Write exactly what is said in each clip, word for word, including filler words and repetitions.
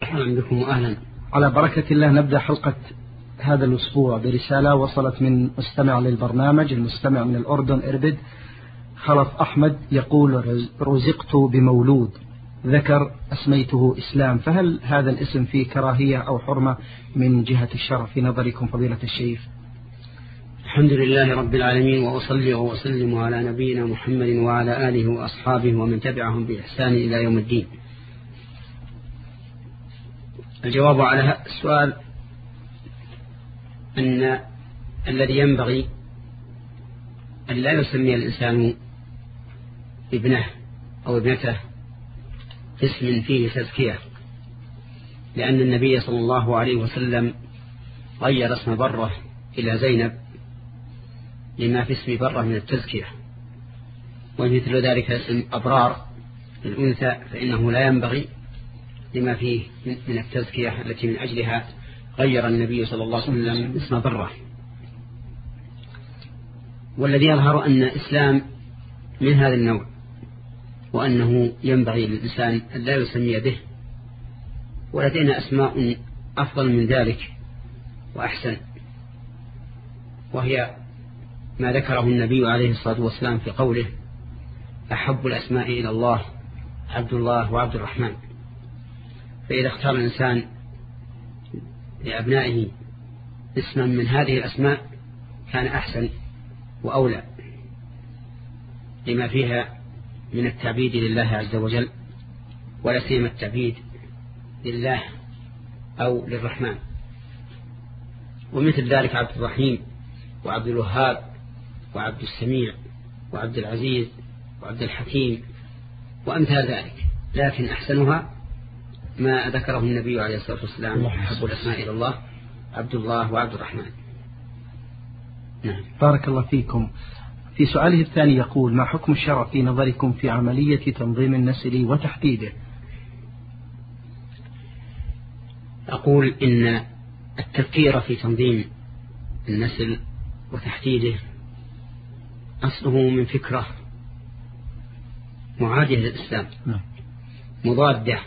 أهلا بكم وأهلا. على بركة الله نبدأ حلقة هذا الأسبوع برسالة وصلت من مستمع للبرنامج، المستمع من الأردن إربد خلف أحمد، يقول: رزقت بمولود ذكر أسميته إسلام، فهل هذا الاسم فيه كراهية أو حرمة من جهة الشرع في نظركم فضيلة الشيخ؟ الحمد لله رب العالمين، وأصلي وأسلم على نبينا محمد وعلى آله وأصحابه ومن تبعهم بإحسان إلى يوم الدين. الجواب على هذا السؤال أن الذي ينبغي أن لا يسمي الإنسان ابنه أو ابنته اسم فيه تزكية، لأن النبي صلى الله عليه وسلم غير اسم بره إلى زينب لما في اسم بره من التزكية، ومثل ذلك اسم أبرار للأنثى فإنه لا ينبغي لما فيه من التزكية التي من أجلها غير النبي صلى الله عليه وسلم اسم بره. والذي يظهر أن الإسلام من هذا النوع، وأنه ينبغي للإنسان أن لا يسمي به، ولدينا أسماء أفضل من ذلك وأحسن، وهي ما ذكره النبي عليه الصلاة والسلام في قوله: أحب الأسماء إلى الله عبد الله وعبد الرحمن. فإذا اختار الإنسان لأبنائه اسما من هذه الأسماء كان أحسن وأولى، لما فيها من التعبيد لله عز وجل، ولا سيما التعبيد لله أو للرحمن. ومثل ذلك عبد الرحيم وعبد الوهاب وعبد السميع وعبد العزيز وعبد الحكيم وأمثال ذلك، لكن أحسنها ما ذكره النبي عليه الصلاة والسلام: أحب الأسماء إلى الله عبد الله وعبد الرحمن. نعم. بارك الله فيكم. في سؤاله الثاني يقول: ما حكم الشرع في نظركم في عملية تنظيم النسل وتحديده؟ أقول إن التفكير في تنظيم النسل وتحديده أصله من فكرة معادية للإسلام، مضادة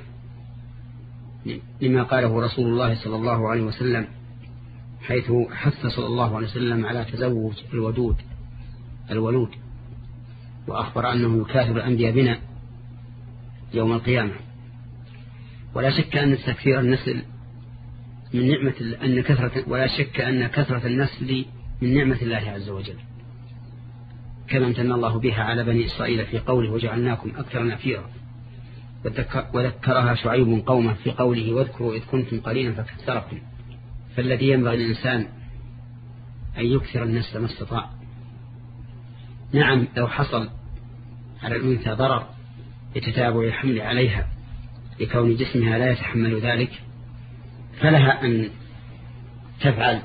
لما قاله رسول الله صلى الله عليه وسلم، حيث حث صلى الله عليه وسلم على تزوج الودود الولود، وأخبر أنه يكاثر الأنبياء بنا يوم القيامة. ولا شك أن تكثير النسل من نعمة أن كثرة ولا شك أن كثرة النسل من نعمة الله عز وجل، كما امتن الله بها على بني إسرائيل في قوله: وجعلناكم أكثر نفيرا. وذكرها شعيب قومه في قوله: واذكروا إذ كنتم قليلا فكثركم. فالذي ينبغي للإنسان أن يكثر النسل ما استطاع. نعم، لو حصل على الأنثى ضرر لتتابع الحمل عليها لكون جسمها لا يتحمل ذلك، فلها أن تفعل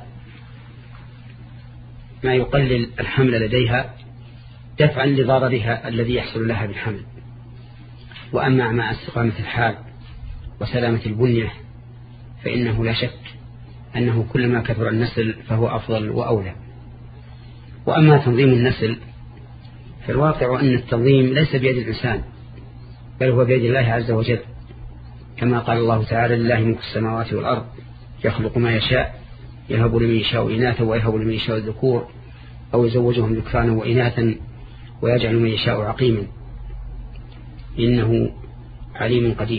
ما يقلل الحمل لديها دفعا لضررها الذي يحصل لها بالحمل. وأما مع استقامة الحال وسلامة البنية فإنه لا شك أنه كلما كثر النسل فهو أفضل وأولى. وأما تنظيم النسل فالواقع أن التنظيم ليس بيد الإنسان، بل هو بيد الله عز وجل، كما قال الله تعالى: لله ملك السماوات والأرض يخلق ما يشاء يهب لمن يشاء إناثا ويهب لمن يشاء الذكور أو يزوجهم ذكرانا وإناثا ويجعل من يشاء عقيما إنه عليم قدير.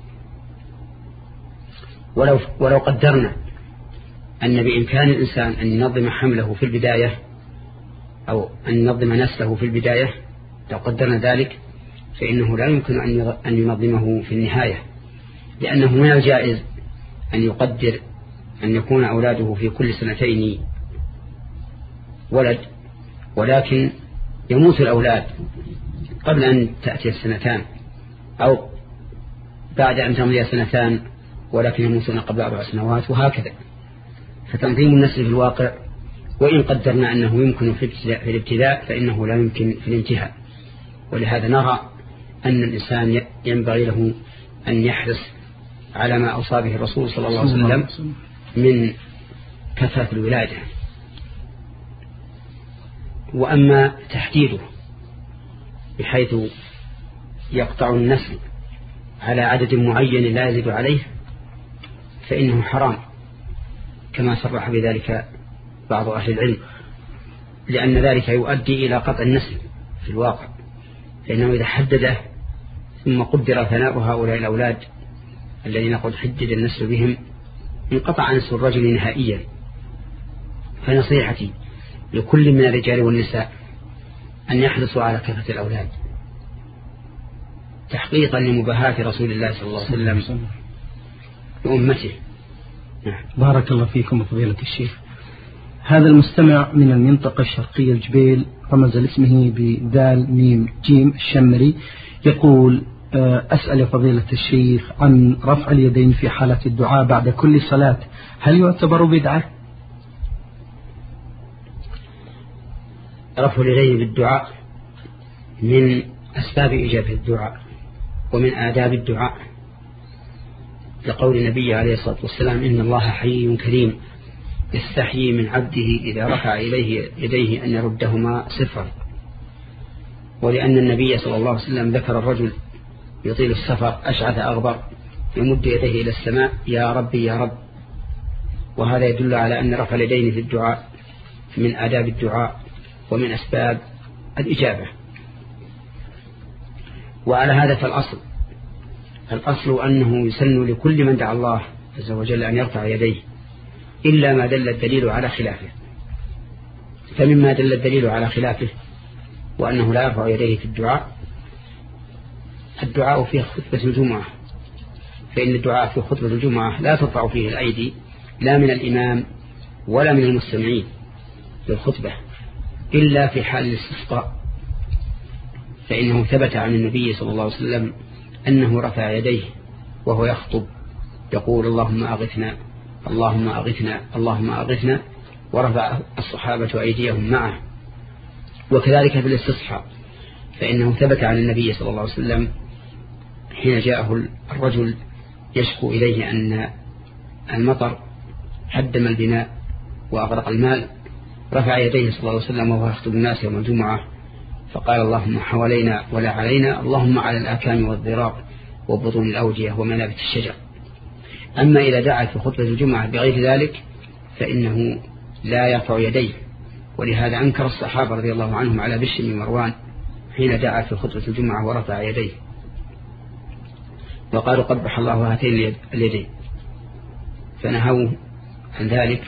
ولو, ولو قدرنا أن بإمكان الإنسان أن ينظم حمله في البداية أو أن ينظم نسله في البداية، لو قدرنا ذلك فإنه لا يمكن أن ينظمه في النهاية، لأنه من الجائز أن يقدر أن يكون أولاده في كل سنتين ولد، ولكن يموت الأولاد قبل أن تأتي السنتان، أو بعد أن تمضي سنتان ولكن يموتون قبل أربع سنوات، وهكذا. فتنظيم النسل في الواقع وإن قدرنا أنه يمكن في الابتداء فإنه لا يمكن في الانتهاء. ولهذا نرى أن الإنسان ينبغي له أن يحرص على ما أوصى به الرسول صلى الله عليه وسلم من كثرة الولادة. وأما تحديده بحيث يقطع النسل على عدد معين لا يزيد عليه، فإنه حرام كما صرح بذلك بعض أهل العلم، لأن ذلك يؤدي إلى قطع النسل في الواقع، فإنه إذا حدده ثم قدر ثناء هؤلاء الأولاد الذين قد حدد النسل بهم انقطع نسل الرجل نهائيا. فنصيحتي لكل من الرجال والنساء أن يحرصوا على كثرة الأولاد تحقيقا لمباهاة رسول الله صلى الله عليه وسلم وأمته. بارك الله فيكم فضيلة الشيخ. هذا المستمع من المنطقة الشرقية الجبيل رمز لاسمه بدال ميم جيم الشمري، يقول أسأل فضيلة الشيخ عن رفع اليدين في حالة الدعاء بعد كل صلاة، هل يعتبر بدعة؟ رفع اليدين بالدعاء من أسباب إجابة الدعاء ومن آداب الدعاء، لقول النبي عليه الصلاة والسلام إن الله حي كريم يستحيي من عبده إذا رفع إليه يديه أن يردهما صفرا، ولأن النبي صلى الله عليه وسلم ذكر الرجل يطيل السفر أشعث أغبر يمد يديه إلى السماء يا ربي يا رب، وهذا يدل على أن رفع اليدين في الدعاء من آداب الدعاء ومن أسباب الإجابة. وعلى هذا فالأصل الأصل أنه يسن لكل من دعا الله عز وجل أن يرفع يديه إلا ما دل الدليل على خلافه. فمما دل الدليل على خلافه وأنه لا يرفع يديه في الدعاء الدعاء في خطبة الجمعة، فإن الدعاء في خطبة الجمعة لا ترفع فيه الأيدي لا من الإمام ولا من المستمعين للخطبة إلا في حال الاستسقاء، فإنه ثبت عن النبي صلى الله عليه وسلم أنه رفع يديه وهو يخطب يقول اللهم أغثنا اللهم أغثنا اللهم أغثنا، ورفع الصحابة أيديهم معه. وكذلك في الاستصحاء فإنه ثبت عن النبي صلى الله عليه وسلم حين جاءه الرجل يشكو إليه أن المطر هدم البناء وأغرق المال، رفع يديه صلى الله عليه وسلم وهو يخطب الناس يوم الجمعة فقال اللهم حوالينا ولا علينا، اللهم على الآكام والضراب وبطون الأودية ومنابت الشجر. أما إذا دعا في خطبة الجمعة بغير ذلك فإنه لا يرفع يديه، ولهذا أنكر الصحابة رضي الله عنهم على بشر بن مروان حين دعا في خطبة الجمعة ورفع يديه وقالوا قبح الله هاتين اليدين، فنهوا عن ذلك.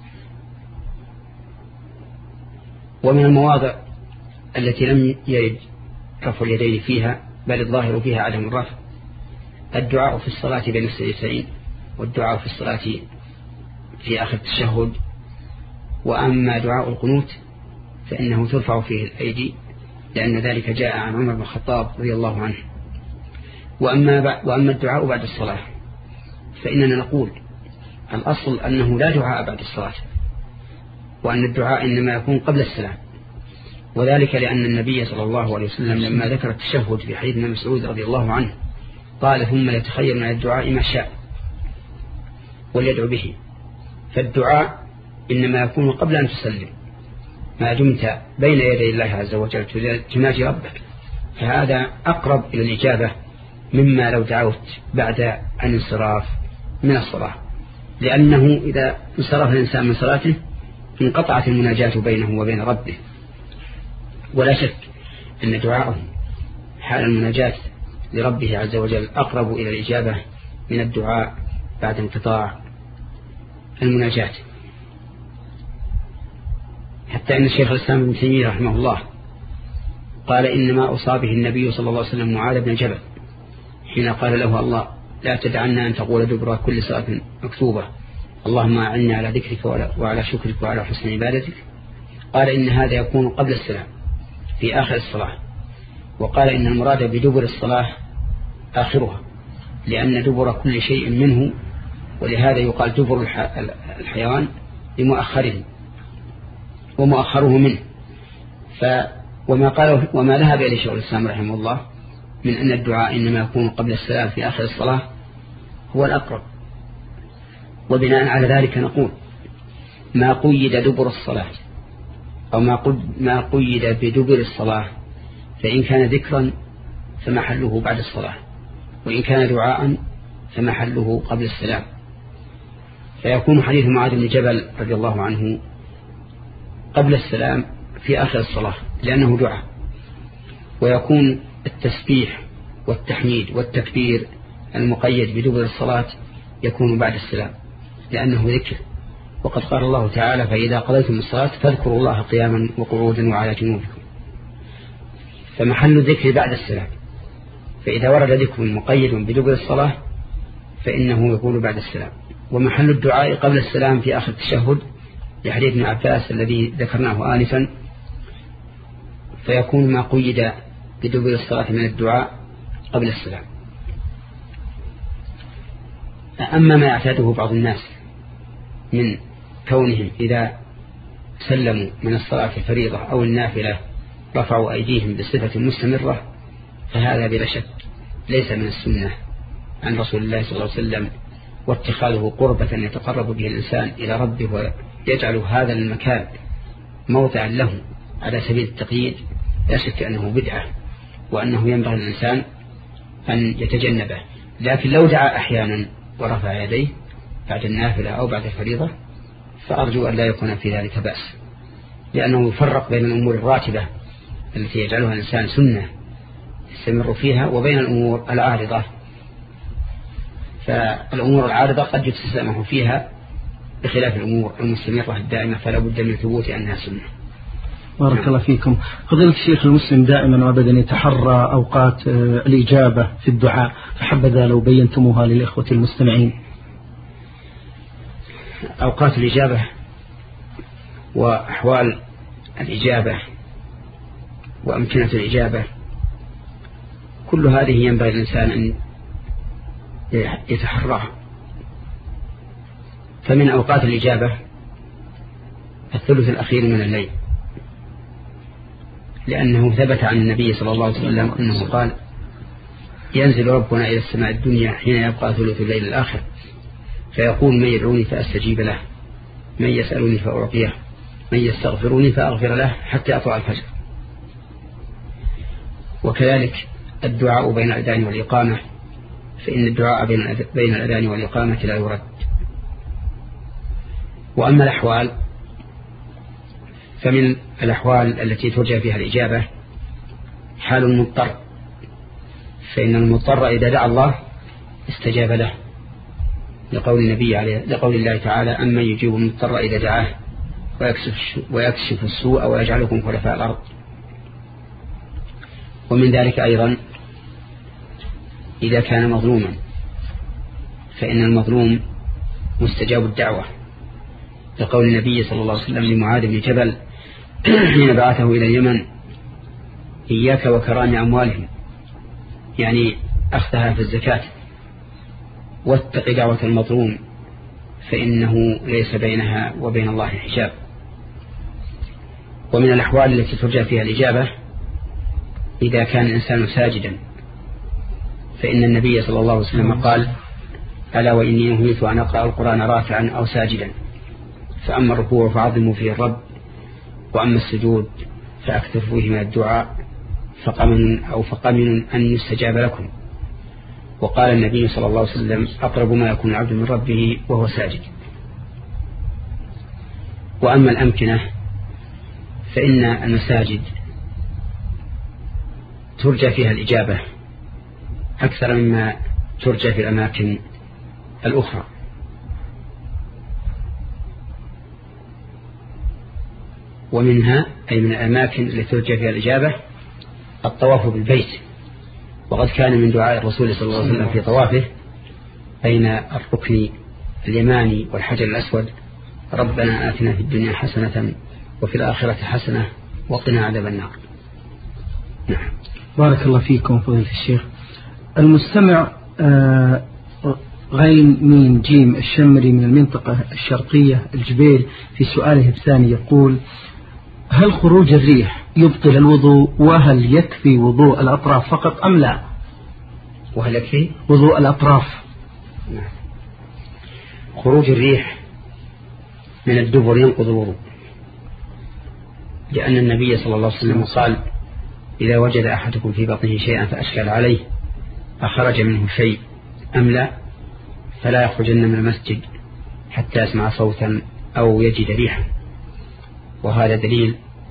ومن المواضع التي لم يرد رفع اليدين فيها بل الظاهر فيها عدم الرفع الدعاء في الصلاة بين السجدتين والدعاء في الصلاة في آخر التشهد. وأما دعاء القنوت فإنه ترفع فيه الأيدي لأن ذلك جاء عن عمر بن الخطاب رضي الله عنه. وأما, وأما الدعاء بعد الصلاة فإننا نقول الأصل أنه لا دعاء بعد الصلاة، وأن الدعاء إنما يكون قبل السلام، وذلك لأن النبي صلى الله عليه وسلم لما ذكر التشهد في حديث ابن مسعود رضي الله عنه قال ثم يتخير من الدعاء ما شاء وليدعو به. فالدعاء إنما يكون قبل أن تسلم ما دمت بين يدي الله عز وجل تناجي ربك، فهذا أقرب إلى الإجابة مما لو دعوت بعد الانصراف من الصلاة، لأنه إذا انصرف الإنسان من صلاته انقطعت المناجاة بينه وبين ربه. ولا شك أن دعاءه حال المناجاة لربه عز وجل أقرب إلى الإجابة من الدعاء بعد انقطاع المناجاة. حتى أن الشيخ الإسلام ابن تيمية رحمه الله قال إنما أصابه النبي صلى الله عليه وسلم معاذ بن جبل حين قال له الله لا تدعنا أن تقول دبر كل صلاة مكتوبة اللهم أعني على ذكرك وعلى شكرك وعلى حسن عبادتك، قال إن هذا يكون قبل السلام في آخر الصلاة، وقال إن المراد بدبر الصلاة آخرها لأن دبر كل شيء منه، ولهذا يقال دبر الحيوان لمؤخره ومؤخره منه. ف وما قاله وما ذهب إليه شيخ الإسلام رحمه الله من أن الدعاء إنما يكون قبل السلام في آخر الصلاة هو الأقرب. وبناء على ذلك نقول ما قيد دبر الصلاة أو ما قيد بدبر الصلاة فإن كان ذكرا فمحله بعد الصلاة، وإن كان دعاء فمحله قبل السلام. فيكون حديث معاذ بن جبل رضي الله عنه قبل السلام في آخر الصلاة لأنه دعاء، ويكون التسبيح والتحميد والتكبير المقيد بدبر الصلاة يكون بعد السلام لأنه ذكر، وقد قال الله تعالى: فإذا قضيتم الصلاة فاذكروا الله قياما وقعودا وعلى جنوبكم. فمحل الذكر بعد السلام، فإذا ورد ذكر مقيد بدبر الصلاة فإنه يقول بعد السلام. ومحل الدعاء قبل السلام في آخر التشهد لحديث ابن عباس الذي ذكرناه آنفا، فيكون ما قيد بدبر الصلاة من الدعاء قبل السلام. أما ما يعتاده بعض الناس من كونهم إذا سلموا من الصلاة الفريضة أو النافلة رفعوا أيديهم بصفة مستمرة، فهذا بلا شك ليس من السنة عن رسول الله صلى الله عليه وسلم، واتخاذه قربة يتقرب به الإنسان إلى ربه ويجعل هذا المكان موضعا له على سبيل التقييد، لا شك أنه بدعة وأنه ينبغي الإنسان أن يتجنبه. لكن لو دعا أحيانا ورفع يديه بعد النافلة أو بعد الفريضة فأرجو أن لا يكون في ذلك بأس، لأنه يفرق بين الأمور الراتبة التي يجعلها الإنسان سنة يستمر فيها وبين الأمور العارضة. فالأمور العارضة قد يتسامح فيها بخلاف الأمور المستمرة الدائمة، فلا بد من ثبوت أنها سنة. بارك نعم. الله فيكم. فضيلة الشيخ، المسلم دائما وابدا يتحرى أوقات الإجابة في الدعاء، فحبذا لو بينتموها للإخوة المستمعين. أوقات الإجابة وأحوال الإجابة وأمكنة الإجابة كل هذه ينبغي الإنسان أن يتحرى. فمن أوقات الإجابة الثلث الأخير من الليل، لأنه ثبت عن النبي صلى الله عليه وسلم أنه قال: ينزل ربنا إلى السماء الدنيا حين يبقى ثلث الليل الآخر فيقول: من يدعوني فأستجيب له، من يسألني فأعطيه، من يستغفرني فأغفر له، حتى أطلع الفجر. وكذلك الدعاء بين الأذان والإقامة، فإن الدعاء بين الأذان والإقامة لا يرد. وأما الأحوال فمن الأحوال التي ترجى فيها الإجابة حال المضطر، فإن المضطر إذا دعا الله استجاب له، لقول النبي عليه لقول الله تعالى: أمن يجيب المضطر إذا دعاه ويكشف, ويكشف السوء ويجعلكم خلفاء الأرض. ومن ذلك أيضا إذا كان مظلوما، فإن المظلوم مستجاب الدعوة، لقول النبي صلى الله عليه وسلم لمعاذ بن جبل حين بعثه إلى اليمن: إياك وكرام أموالهم، يعني أخذها في الزكاة، واتق دعوة المظلوم فإنه ليس بينها وبين الله حجاب. ومن الأحوال التي ترجى فيها الإجابة إذا كان الإنسان ساجدا، فإن النبي صلى الله عليه وسلم قال: ألا وإني نهيت أن أقرأ القرآن راكعا أو ساجدا، فأما الركوع فعظموا فيه الرب، وأما السجود فأكثر فيه من الدعاء فقمن أو فقمن أن يستجاب لكم. وقال النبي صلى الله عليه وسلم: أقرب ما يكون العبد من ربه وهو ساجد. وأما الأمكنة فإن المساجد ترجى فيها الإجابة أكثر مما ترجى في الأماكن الأخرى. ومنها أي من الأماكن التي ترجى فيها الإجابة الطواف بالبيت، وقد كان من دعاء الرسول صلى الله عليه وسلم في طوافه بين الركن اليماني والحجر الأسود: ربنا آتنا في الدنيا حسنة وفي الآخرة حسنة وقنا عذاب النار. نعم. بارك الله فيكم فضيلة الشيخ. المستمع آه غين ميم جيم الشمري من المنطقة الشرقية الجبيل في سؤاله الثاني يقول: هل خروج الريح يبطل الوضوء، وهل يكفي وضوء الأطراف فقط أم لا؟ وهل يكفي وضوء الأطراف؟ نعم. خروج الريح من الدبر ينقض الوضوء، لأن النبي صلى الله عليه وسلم قال: إذا وجد أحدكم في بطنه شيئا فأشكل عليه أخرج منه شيء أم لا، فلا يخرجن من المسجد حتى يسمع صوتا أو يجد ريحا، وهذا دليل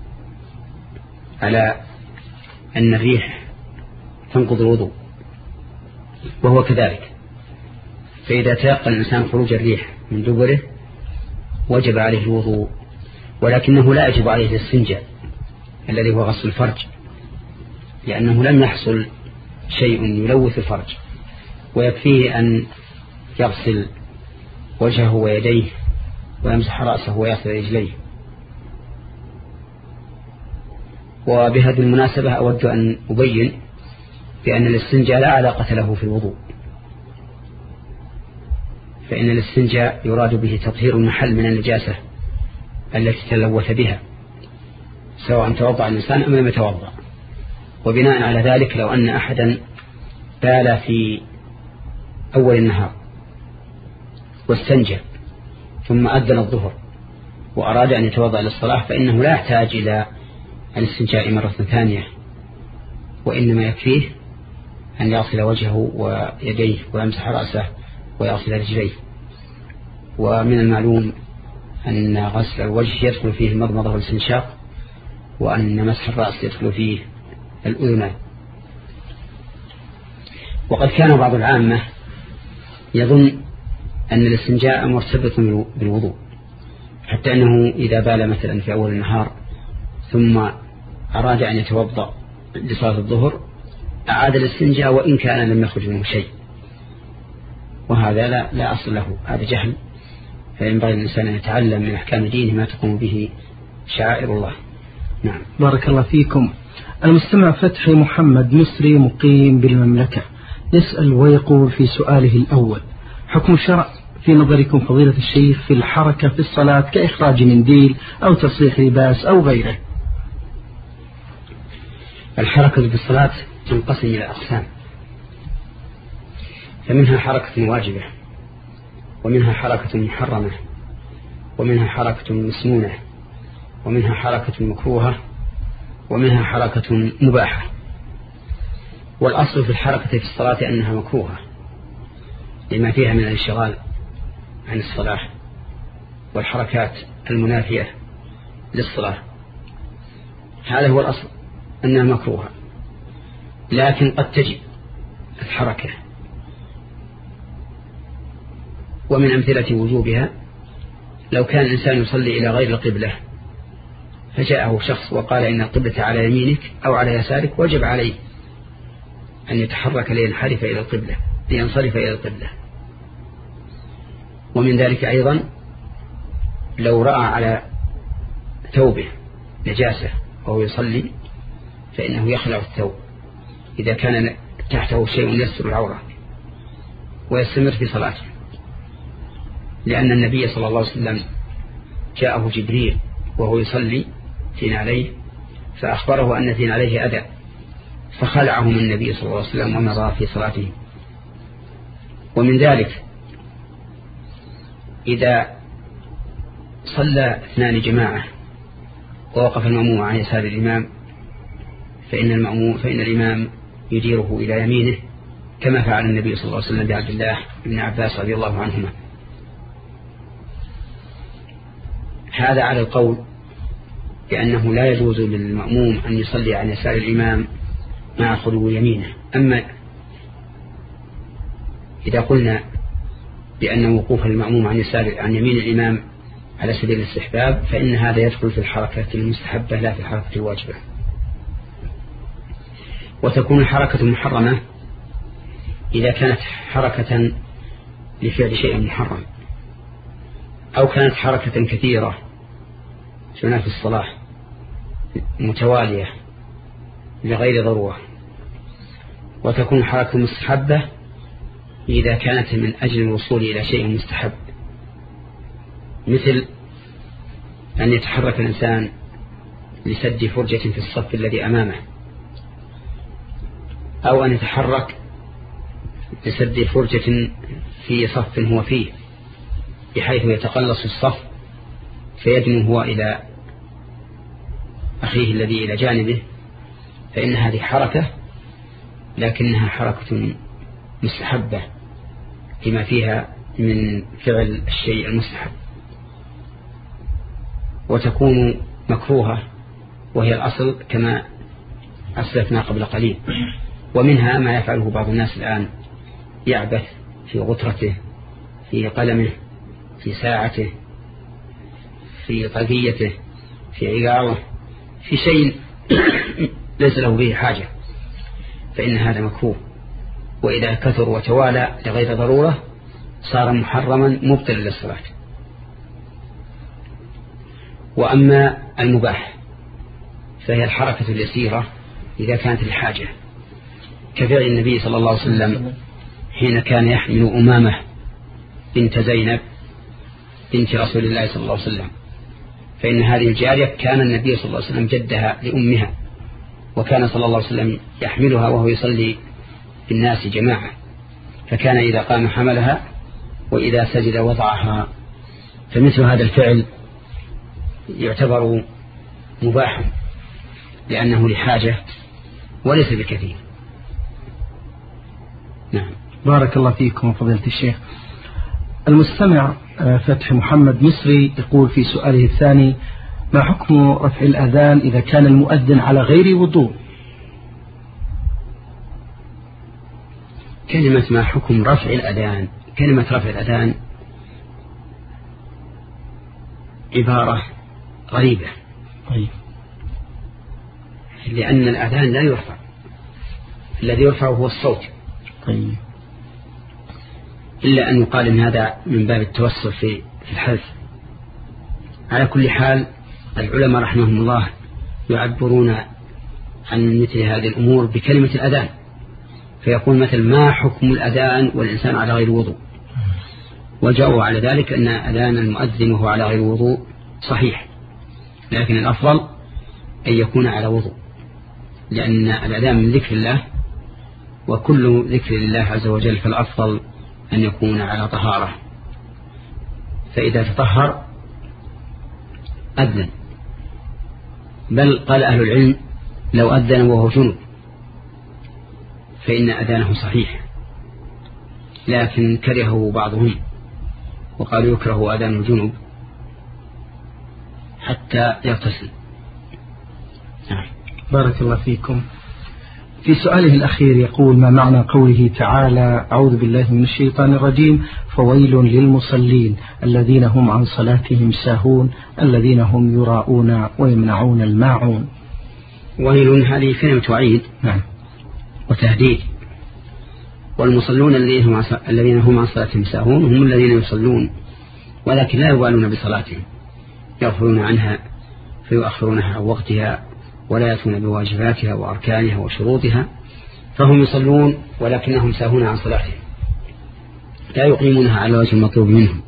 على أن الريح تنقض الوضوء، وهو كذلك. فإذا تيقن الإنسان خروج الريح من دبره وجب عليه الوضوء، ولكنه لا يجب عليه الاستنجاء الذي هو غسل الفرج، لأنه لم يحصل شيء يلوث الفرج، ويكفيه أن يغسل وجهه ويديه ويمسح رأسه ويغسل رجليه. وبهذه المناسبة أود أن أبين بأن الاستنجاء لا علاقة له في الوضوء، فإن الاستنجاء يراد به تطهير المحل من النجاسة التي تلوث بها، سواء توضأ الإنسان أم لم يتوضأ. وبناء على ذلك لو أن أحدا بال في أول النهار واستنجى ثم أذن الظهر وأراد أن يتوضأ للصلاة، فإنه لا يحتاج إلى الاستنجاء مرة ثانية، وإنما يكفيه أن يغسل وجهه ويديه ويمسح رأسه ويغسل رجليه. ومن المعلوم أن غسل الوجه يدخل فيه المضمضة والاستنشاق، وأن مسح الرأس يدخل فيه الأذنان. وقد كان بعض العامة يظن أن الاستنجاء مرتبط بالوضوء، حتى أنه إذا بال مثلا في أول النهار ثم أراد أن يتوضأ لصلاة الظهر أعاد الاستنجاء وإن كان لم يخرج منه شيء، وهذا لا, لا أصل له، هذا جهل. فينبغي الإنسان أن يتعلم من أحكام دينه ما تقوم به شعائر الله. نعم. بارك الله فيكم. المستمع فتحي محمد مصري مقيم بالمملكة يسأل ويقول في سؤاله الأول: حكم الشرع في نظركم فضيلة الشيخ في الحركة في الصلاة كإخراج منديل أو تصريح لباس أو غيره؟ الحركة في الصلاة تنقسم إلى أقسام، فمنها حركة واجبة، ومنها حركة محرمة، ومنها حركة مسنونة، ومنها حركة مكروهة، ومنها حركة مباحة. والأصل في الحركة في الصلاة أنها مكروهة لما فيها من الانشغال عن الصلاة والحركات المنافية للصلاة، هذا هو الأصل أنها مكروهة. لكن قد تجب الحركة، ومن أمثلة وجوبها لو كان الإنسان يصلي إلى غير القبلة فجاءه شخص وقال إن القبلة على يمينك أو على يسارك، وجب عليه أن يتحرك لينحرف إلى القبلة لينصرف إلى القبلة. ومن ذلك أيضا لو رأى على ثوبه نجاسة وهو يصلي فإنه يخلع الثوب إذا كان تحته شيء يستر العورة ويستمر في صلاته، لأن النبي صلى الله عليه وسلم جاءه جبريل وهو يصلي في نعليه فأخبره أن في نعليه أذى، فخلعهم النبي صلى الله عليه وسلم ومضى في صلاته. ومن ذلك إذا صلى اثنان جماعة ووقف المأموم عن يسار الإمام فإن المأموم فإن الإمام يديره إلى يمينه، كما فعل النبي صلى الله عليه وسلم بعبد الله بن عباس رضي الله عنهما. هذا على القول بأنه لا يجوز للمأموم أن يصلي عن يسار الإمام مع خلو يمينه. أما إذا قلنا بأن وقوف المأموم عن يسار عن يمين الإمام على سبيل الاستحباب فإن هذا يدخل في الحركة المستحبة لا في الحركة الواجبة. وتكون الحركة محرمة إذا كانت حركة لفعل شيء محرم، أو كانت حركة كثيرة في الصلاة متوالية لغير ضرورة. وتكون حركة مستحبة إذا كانت من أجل الوصول إلى شيء مستحب، مثل أن يتحرك الإنسان لسد فرجة في الصف الذي أمامه، أو أن يتحرك لسد فرجة في صف هو فيه بحيث يتقلص الصف فيدنو هو إلى أخيه الذي إلى جانبه، فإن هذه حركة لكنها حركة مستحبة لما فيها من فعل الشيء المستحب، وتكون مكروهة وهي الأصل كما أسلفنا قبل قليل. ومنها ما يفعله بعض الناس الآن، يعبث في غترته، في قلمه، في ساعته، في طاقيته، في عقاره، في شيء ليس له به حاجة، فإن هذا مكروه، وإذا كثر وتوالى لغير ضرورة صار محرما مبطلا للصلاة. وأما المباح فهي الحركة اليسيرة إذا كانت الحاجة، كفعل النبي صلى الله عليه وسلم حين كان يحمل أمامة بنت زينب بنت رسول الله صلى الله عليه وسلم، فإن هذه الجارية كان النبي صلى الله عليه وسلم جدها لأمها، وكان صلى الله عليه وسلم يحملها وهو يصلي بالناس جماعة، فكان إذا قام حملها وإذا سجد وضعها. فمثل هذا الفعل يعتبر مباحا لأنه لحاجة وليس بكثير. نعم. بارك الله فيكم فضيلة الشيخ. المستمع فتح محمد مصري يقول في سؤاله الثاني: ما حكم رفع الأذان إذا كان المؤذن على غير وضوء؟ كلمة ما حكم رفع الأذان، كلمة رفع الأذان عبارة غريبة، لأن الأذان لا يرفع، الذي يرفع هو الصوت، إلا أن يقال إن هذا من باب التوسل في الحذف. على كل حال العلماء رحمهم الله يعبرون عن مثل هذه الأمور بكلمة الأذان، فيقول مثل ما حكم الأذان والإنسان على غير وضوء، وجاءوا على ذلك أن أذان المؤذن وهو على غير وضوء صحيح، لكن الأفضل أن يكون على وضوء، لأن الأذان من ذكر الله، وكل ذكر لله عز وجل فالأفضل أن يكون على طهارة، فإذا تطهر أذن. بل قال أهل العلم لو أذن وهو جنب فإن أذانه صحيح، لكن كرهه بعضهم وقالوا يكره أذان الجنب حتى يغتسل. بارك الله فيكم. في سؤاله الأخير يقول: ما معنى قوله تعالى: أعوذ بالله من الشيطان الرجيم، فويل للمصلين الذين هم عن صلاتهم ساهون الذين هم يراءون ويمنعون الماعون؟ ويل هذه كلمة وعيد نعم وتهديد، والمصلون الذين هم عن صلاتهم ساهون هم الذين يصلون ولكن لا يبالون بصلاتهم، يغفلون عنها فيؤخرونها عن وقتها ولا يأتون بواجباتها وأركانها وشروطها، فهم يصلون ولكنهم ساهون عن صلاتهم، لا يقيمونها على وجه المطلوب منهم.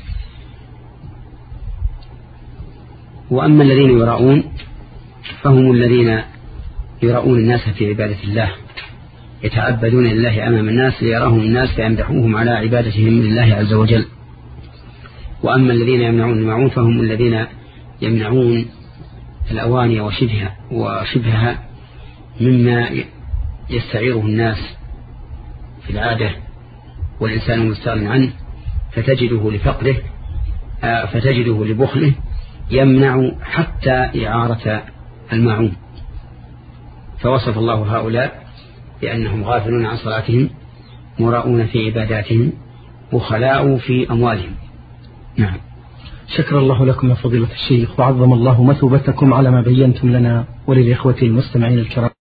وأما الذين يراؤون فهم الذين يراؤون الناس في عبادة الله، يتعبدون لله أمام الناس ليراهم الناس فيمدحوهم على عبادتهم لله عز وجل. وأما الذين يمنعون الماعون فهم الذين يمنعون الأواني وشبهها, وشبهها مما يستعيره الناس في العادة والإنسان مستغن عنه، فتجده لفقره فتجده لبخله يمنع حتى إعارة الماعون. فوصف الله هؤلاء بأنهم غافلون عن صلاتهم، مراؤون في عباداتهم، وخلاء في أموالهم. نعم. شكر الله لكم يا فضيلة الشيخ، وعظم الله مثوبتكم على ما بينتم لنا وللإخوة المستمعين الكرام.